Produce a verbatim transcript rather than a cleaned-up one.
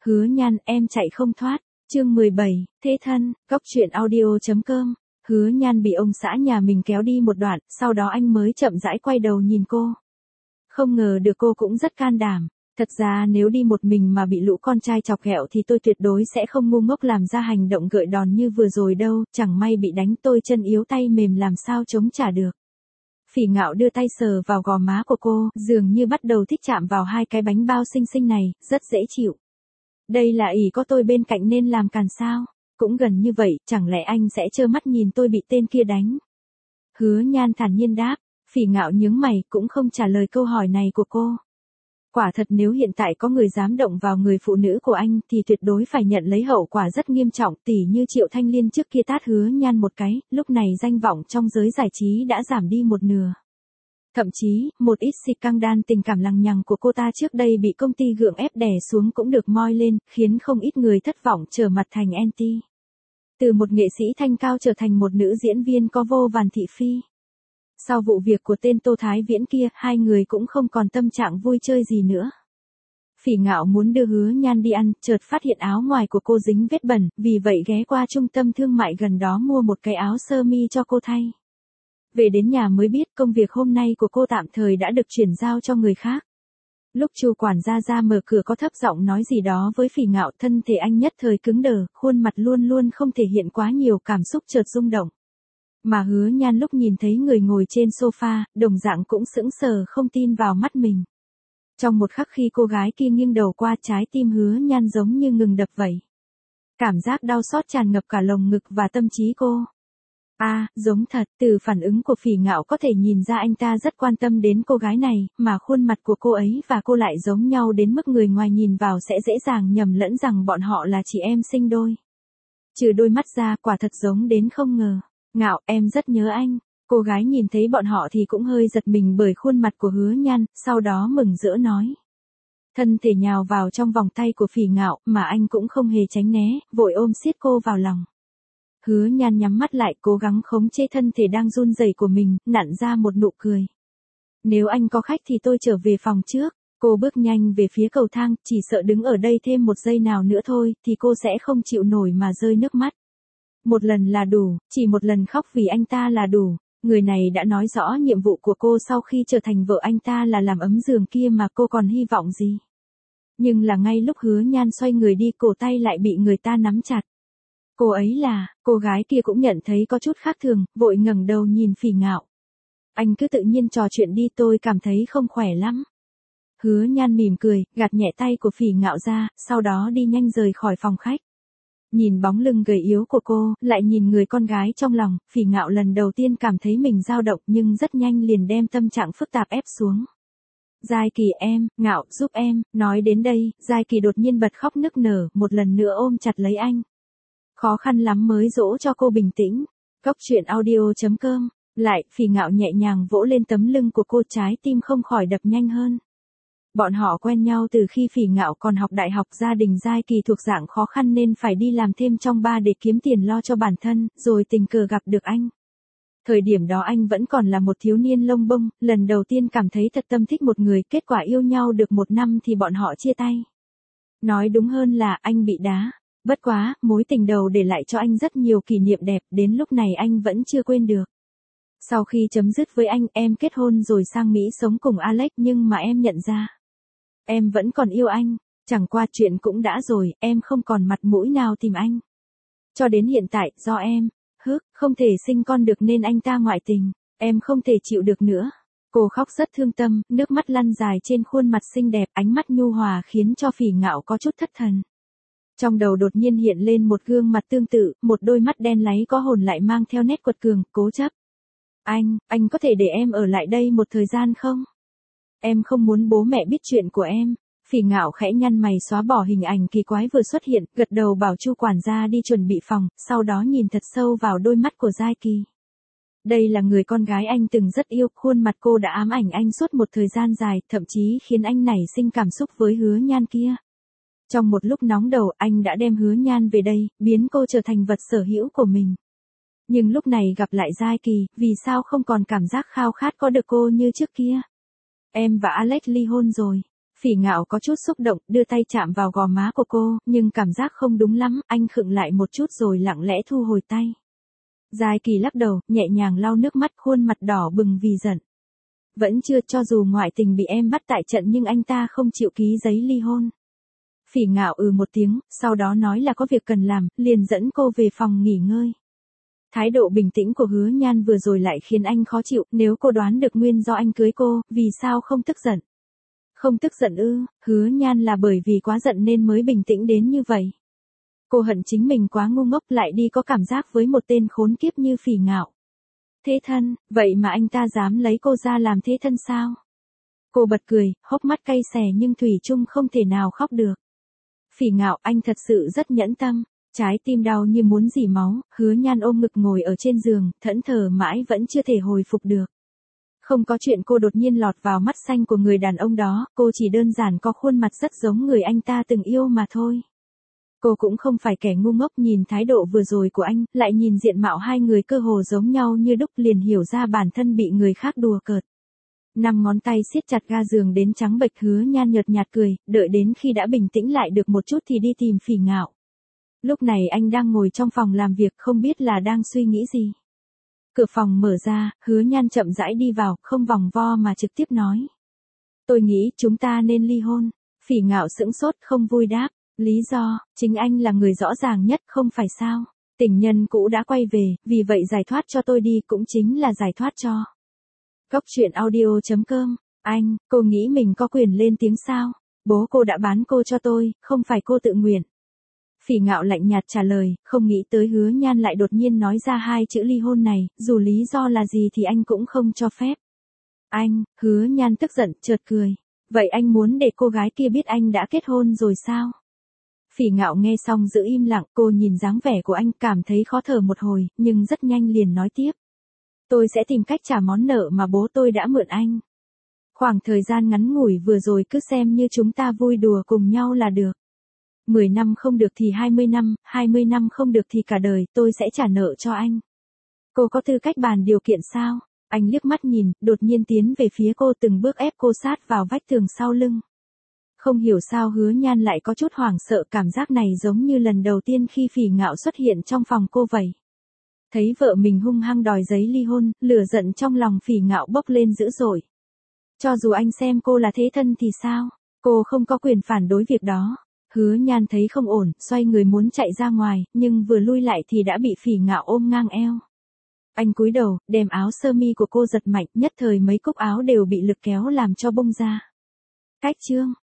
Hứa Nhan, em chạy không thoát. Chương mười bảy, thế thân, góc truyện audio.com. Hứa Nhan bị ông xã nhà mình kéo đi một đoạn, sau đó anh mới chậm rãi quay đầu nhìn cô. Không ngờ được cô cũng rất can đảm. Thật ra nếu đi một mình mà bị lũ con trai chọc ghẹo thì tôi tuyệt đối sẽ không ngu ngốc làm ra hành động gợi đòn như vừa rồi đâu, chẳng may bị đánh tôi chân yếu tay mềm làm sao chống trả được. Phỉ Ngạo đưa tay sờ vào gò má của cô, dường như bắt đầu thích chạm vào hai cái bánh bao xinh xinh này, rất dễ chịu. Đây là ỷ có tôi bên cạnh nên làm càn sao? Cũng gần như vậy, chẳng lẽ anh sẽ trơ mắt nhìn tôi bị tên kia đánh? Hứa Nhan thản nhiên đáp. Phỉ Ngạo nhướng mày cũng không trả lời câu hỏi này của cô. Quả thật nếu hiện tại có người dám động vào người phụ nữ của anh thì tuyệt đối phải nhận lấy hậu quả rất nghiêm trọng, tỉ như Triệu Thanh Liên trước kia tát Hứa Nhan một cái, lúc này danh vọng trong giới giải trí đã giảm đi một nửa. Thậm chí, một ít xịt căng đan tình cảm lằng nhằng của cô ta trước đây bị công ty gượng ép đè xuống cũng được moi lên, khiến không ít người thất vọng trở mặt thành anti. Từ một nghệ sĩ thanh cao trở thành một nữ diễn viên có vô vàn thị phi. Sau vụ việc của tên Tô Thái Viễn kia, hai người cũng không còn tâm trạng vui chơi gì nữa. Phỉ Ngạo muốn đưa Hứa Nhan đi ăn, chợt phát hiện áo ngoài của cô dính vết bẩn, vì vậy ghé qua trung tâm thương mại gần đó mua một cái áo sơ mi cho cô thay. Về đến nhà mới biết công việc hôm nay của cô tạm thời đã được chuyển giao cho người khác. Lúc Chu quản gia ra mở cửa có thấp giọng nói gì đó với Phỉ Ngạo, thân thể anh nhất thời cứng đờ, khuôn mặt luôn luôn không thể hiện quá nhiều cảm xúc chợt rung động. Mà Hứa Nhan lúc nhìn thấy người ngồi trên sofa, đồng dạng cũng sững sờ không tin vào mắt mình. Trong một khắc khi cô gái kia nghiêng đầu qua, trái tim Hứa Nhan giống như ngừng đập vậy. Cảm giác đau xót tràn ngập cả lồng ngực và tâm trí cô. A, à, giống thật, từ phản ứng của Phỉ Ngạo có thể nhìn ra anh ta rất quan tâm đến cô gái này, mà khuôn mặt của cô ấy và cô lại giống nhau đến mức người ngoài nhìn vào sẽ dễ dàng nhầm lẫn rằng bọn họ là chị em sinh đôi. Trừ đôi mắt ra, quả thật giống đến không ngờ. Ngạo, em rất nhớ anh. Cô gái nhìn thấy bọn họ thì cũng hơi giật mình bởi khuôn mặt của Hứa Nhan, sau đó mừng rỡ nói. Thân thể nhào vào trong vòng tay của Phỉ Ngạo, mà anh cũng không hề tránh né, vội ôm siết cô vào lòng. Hứa Nhan nhắm mắt lại, cố gắng khống chế thân thể đang run rẩy của mình, nặn ra một nụ cười. Nếu anh có khách thì tôi trở về phòng trước. Cô bước nhanh về phía cầu thang, chỉ sợ đứng ở đây thêm một giây nào nữa thôi, thì cô sẽ không chịu nổi mà rơi nước mắt. Một lần là đủ, chỉ một lần khóc vì anh ta là đủ. Người này đã nói rõ nhiệm vụ của cô sau khi trở thành vợ anh ta là làm ấm giường kia mà cô còn hy vọng gì. Nhưng là ngay lúc Hứa Nhan xoay người đi, cổ tay lại bị người ta nắm chặt. Cô ấy là, cô gái kia cũng nhận thấy có chút khác thường, vội ngẩng đầu nhìn Phỉ Ngạo. Anh cứ tự nhiên trò chuyện đi, tôi cảm thấy không khỏe lắm. Hứa Nhan mỉm cười, gạt nhẹ tay của Phỉ Ngạo ra, sau đó đi nhanh rời khỏi phòng khách. Nhìn bóng lưng gầy yếu của cô, lại nhìn người con gái trong lòng, Phỉ Ngạo lần đầu tiên cảm thấy mình dao động nhưng rất nhanh liền đem tâm trạng phức tạp ép xuống. Giai Kỳ em, Ngạo, giúp em, nói đến đây, Giai Kỳ đột nhiên bật khóc nức nở, một lần nữa ôm chặt lấy anh. Khó khăn lắm mới dỗ cho cô bình tĩnh. Góc truyện audio.com. Lại, Phỉ Ngạo nhẹ nhàng vỗ lên tấm lưng của cô, trái tim không khỏi đập nhanh hơn. Bọn họ quen nhau từ khi Phỉ Ngạo còn học đại học, gia đình Giai Kỳ thuộc dạng khó khăn nên phải đi làm thêm trong ba để kiếm tiền lo cho bản thân, rồi tình cờ gặp được anh. Thời điểm đó anh vẫn còn là một thiếu niên lông bông, lần đầu tiên cảm thấy thật tâm thích một người, kết quả yêu nhau được một năm thì bọn họ chia tay. Nói đúng hơn là anh bị đá. Bất quá, mối tình đầu để lại cho anh rất nhiều kỷ niệm đẹp, đến lúc này anh vẫn chưa quên được. Sau khi chấm dứt với anh, em kết hôn rồi sang Mỹ sống cùng Alex, nhưng mà em nhận ra. Em vẫn còn yêu anh, chẳng qua chuyện cũng đã rồi, em không còn mặt mũi nào tìm anh. Cho đến hiện tại, do em, hức, không thể sinh con được nên anh ta ngoại tình, em không thể chịu được nữa. Cô khóc rất thương tâm, nước mắt lăn dài trên khuôn mặt xinh đẹp, ánh mắt nhu hòa khiến cho Phỉ Ngạo có chút thất thần. Trong đầu đột nhiên hiện lên một gương mặt tương tự, một đôi mắt đen láy có hồn lại mang theo nét quật cường, cố chấp. Anh, anh có thể để em ở lại đây một thời gian không? Em không muốn bố mẹ biết chuyện của em. Phỉ Ngạo khẽ nhăn mày xóa bỏ hình ảnh kỳ quái vừa xuất hiện, gật đầu bảo Chu quản gia đi chuẩn bị phòng, sau đó nhìn thật sâu vào đôi mắt của Giai Kỳ. Đây là người con gái anh từng rất yêu, khuôn mặt cô đã ám ảnh anh suốt một thời gian dài, thậm chí khiến anh nảy sinh cảm xúc với Hứa Nhan kia. Trong một lúc nóng đầu, anh đã đem Hứa Nhan về đây, biến cô trở thành vật sở hữu của mình. Nhưng lúc này gặp lại Giai Kỳ, vì sao không còn cảm giác khao khát có được cô như trước kia? Em và Alex ly hôn rồi. Phỉ Ngạo có chút xúc động, đưa tay chạm vào gò má của cô, nhưng cảm giác không đúng lắm, anh khựng lại một chút rồi lặng lẽ thu hồi tay. Giai Kỳ lắc đầu, nhẹ nhàng lau nước mắt, khuôn mặt đỏ bừng vì giận. Vẫn chưa, cho dù ngoại tình bị em bắt tại trận nhưng anh ta không chịu ký giấy ly hôn. Phỉ Ngạo ừ một tiếng, sau đó nói là có việc cần làm, liền dẫn cô về phòng nghỉ ngơi. Thái độ bình tĩnh của Hứa Nhan vừa rồi lại khiến anh khó chịu, nếu cô đoán được nguyên do anh cưới cô, vì sao không tức giận? Không tức giận ư? Hứa Nhan là bởi vì quá giận nên mới bình tĩnh đến như vậy. Cô hận chính mình quá ngu ngốc, lại đi có cảm giác với một tên khốn kiếp như Phỉ Ngạo. Thế thân, vậy mà anh ta dám lấy cô ra làm thế thân sao? Cô bật cười, hốc mắt cay xè nhưng thủy chung không thể nào khóc được. Phỉ Ngạo, anh thật sự rất nhẫn tâm. Trái tim đau như muốn rỉ máu, Hứa Nhan ôm ngực ngồi ở trên giường, thẫn thờ mãi vẫn chưa thể hồi phục được. Không có chuyện cô đột nhiên lọt vào mắt xanh của người đàn ông đó, cô chỉ đơn giản có khuôn mặt rất giống người anh ta từng yêu mà thôi. Cô cũng không phải kẻ ngu ngốc, nhìn thái độ vừa rồi của anh, lại nhìn diện mạo hai người cơ hồ giống nhau như đúc, liền hiểu ra bản thân bị người khác đùa cợt. Năm ngón tay siết chặt ga giường đến trắng bệch. Hứa Nhan nhợt nhạt cười, đợi đến khi đã bình tĩnh lại được một chút thì đi tìm Phỉ Ngạo. Lúc này anh đang ngồi trong phòng làm việc, không biết là đang suy nghĩ gì. Cửa phòng mở ra, Hứa Nhan chậm rãi đi vào, không vòng vo mà trực tiếp nói. Tôi nghĩ chúng ta nên ly hôn. Phỉ Ngạo sững sốt, không vui đáp. Lý do, chính anh là người rõ ràng nhất, không phải sao? Tình nhân cũ đã quay về, vì vậy giải thoát cho tôi đi cũng chính là giải thoát cho. Góc truyện audio chấm com. Anh, cô nghĩ mình có quyền lên tiếng sao? Bố cô đã bán cô cho tôi, không phải cô tự nguyện. Phỉ Ngạo lạnh nhạt trả lời, không nghĩ tới Hứa Nhan lại đột nhiên nói ra hai chữ ly hôn này, dù lý do là gì thì anh cũng không cho phép. Anh, Hứa Nhan tức giận, chợt cười. Vậy anh muốn để cô gái kia biết anh đã kết hôn rồi sao? Phỉ Ngạo nghe xong giữ im lặng, cô nhìn dáng vẻ của anh cảm thấy khó thở một hồi, nhưng rất nhanh liền nói tiếp. Tôi sẽ tìm cách trả món nợ mà bố tôi đã mượn anh. Khoảng thời gian ngắn ngủi vừa rồi cứ xem như chúng ta vui đùa cùng nhau là được. mười năm không được thì hai mươi năm, hai mươi năm không được thì cả đời, tôi sẽ trả nợ cho anh. Cô có tư cách bàn điều kiện sao? Anh liếc mắt nhìn, đột nhiên tiến về phía cô, từng bước ép cô sát vào vách tường sau lưng. Không hiểu sao Hứa Nhan lại có chút hoảng sợ, cảm giác này giống như lần đầu tiên khi Phỉ Ngạo xuất hiện trong phòng cô vậy. Thấy vợ mình hung hăng đòi giấy ly hôn, lửa giận trong lòng Phỉ Ngạo bốc lên dữ dội. Cho dù anh xem cô là thế thân thì sao? Cô không có quyền phản đối việc đó. Hứa Nhan thấy không ổn, xoay người muốn chạy ra ngoài, nhưng vừa lui lại thì đã bị Phỉ Ngạo ôm ngang eo. Anh cúi đầu, đem áo sơ mi của cô giật mạnh, nhất thời mấy cúc áo đều bị lực kéo làm cho bung ra. Cách chương.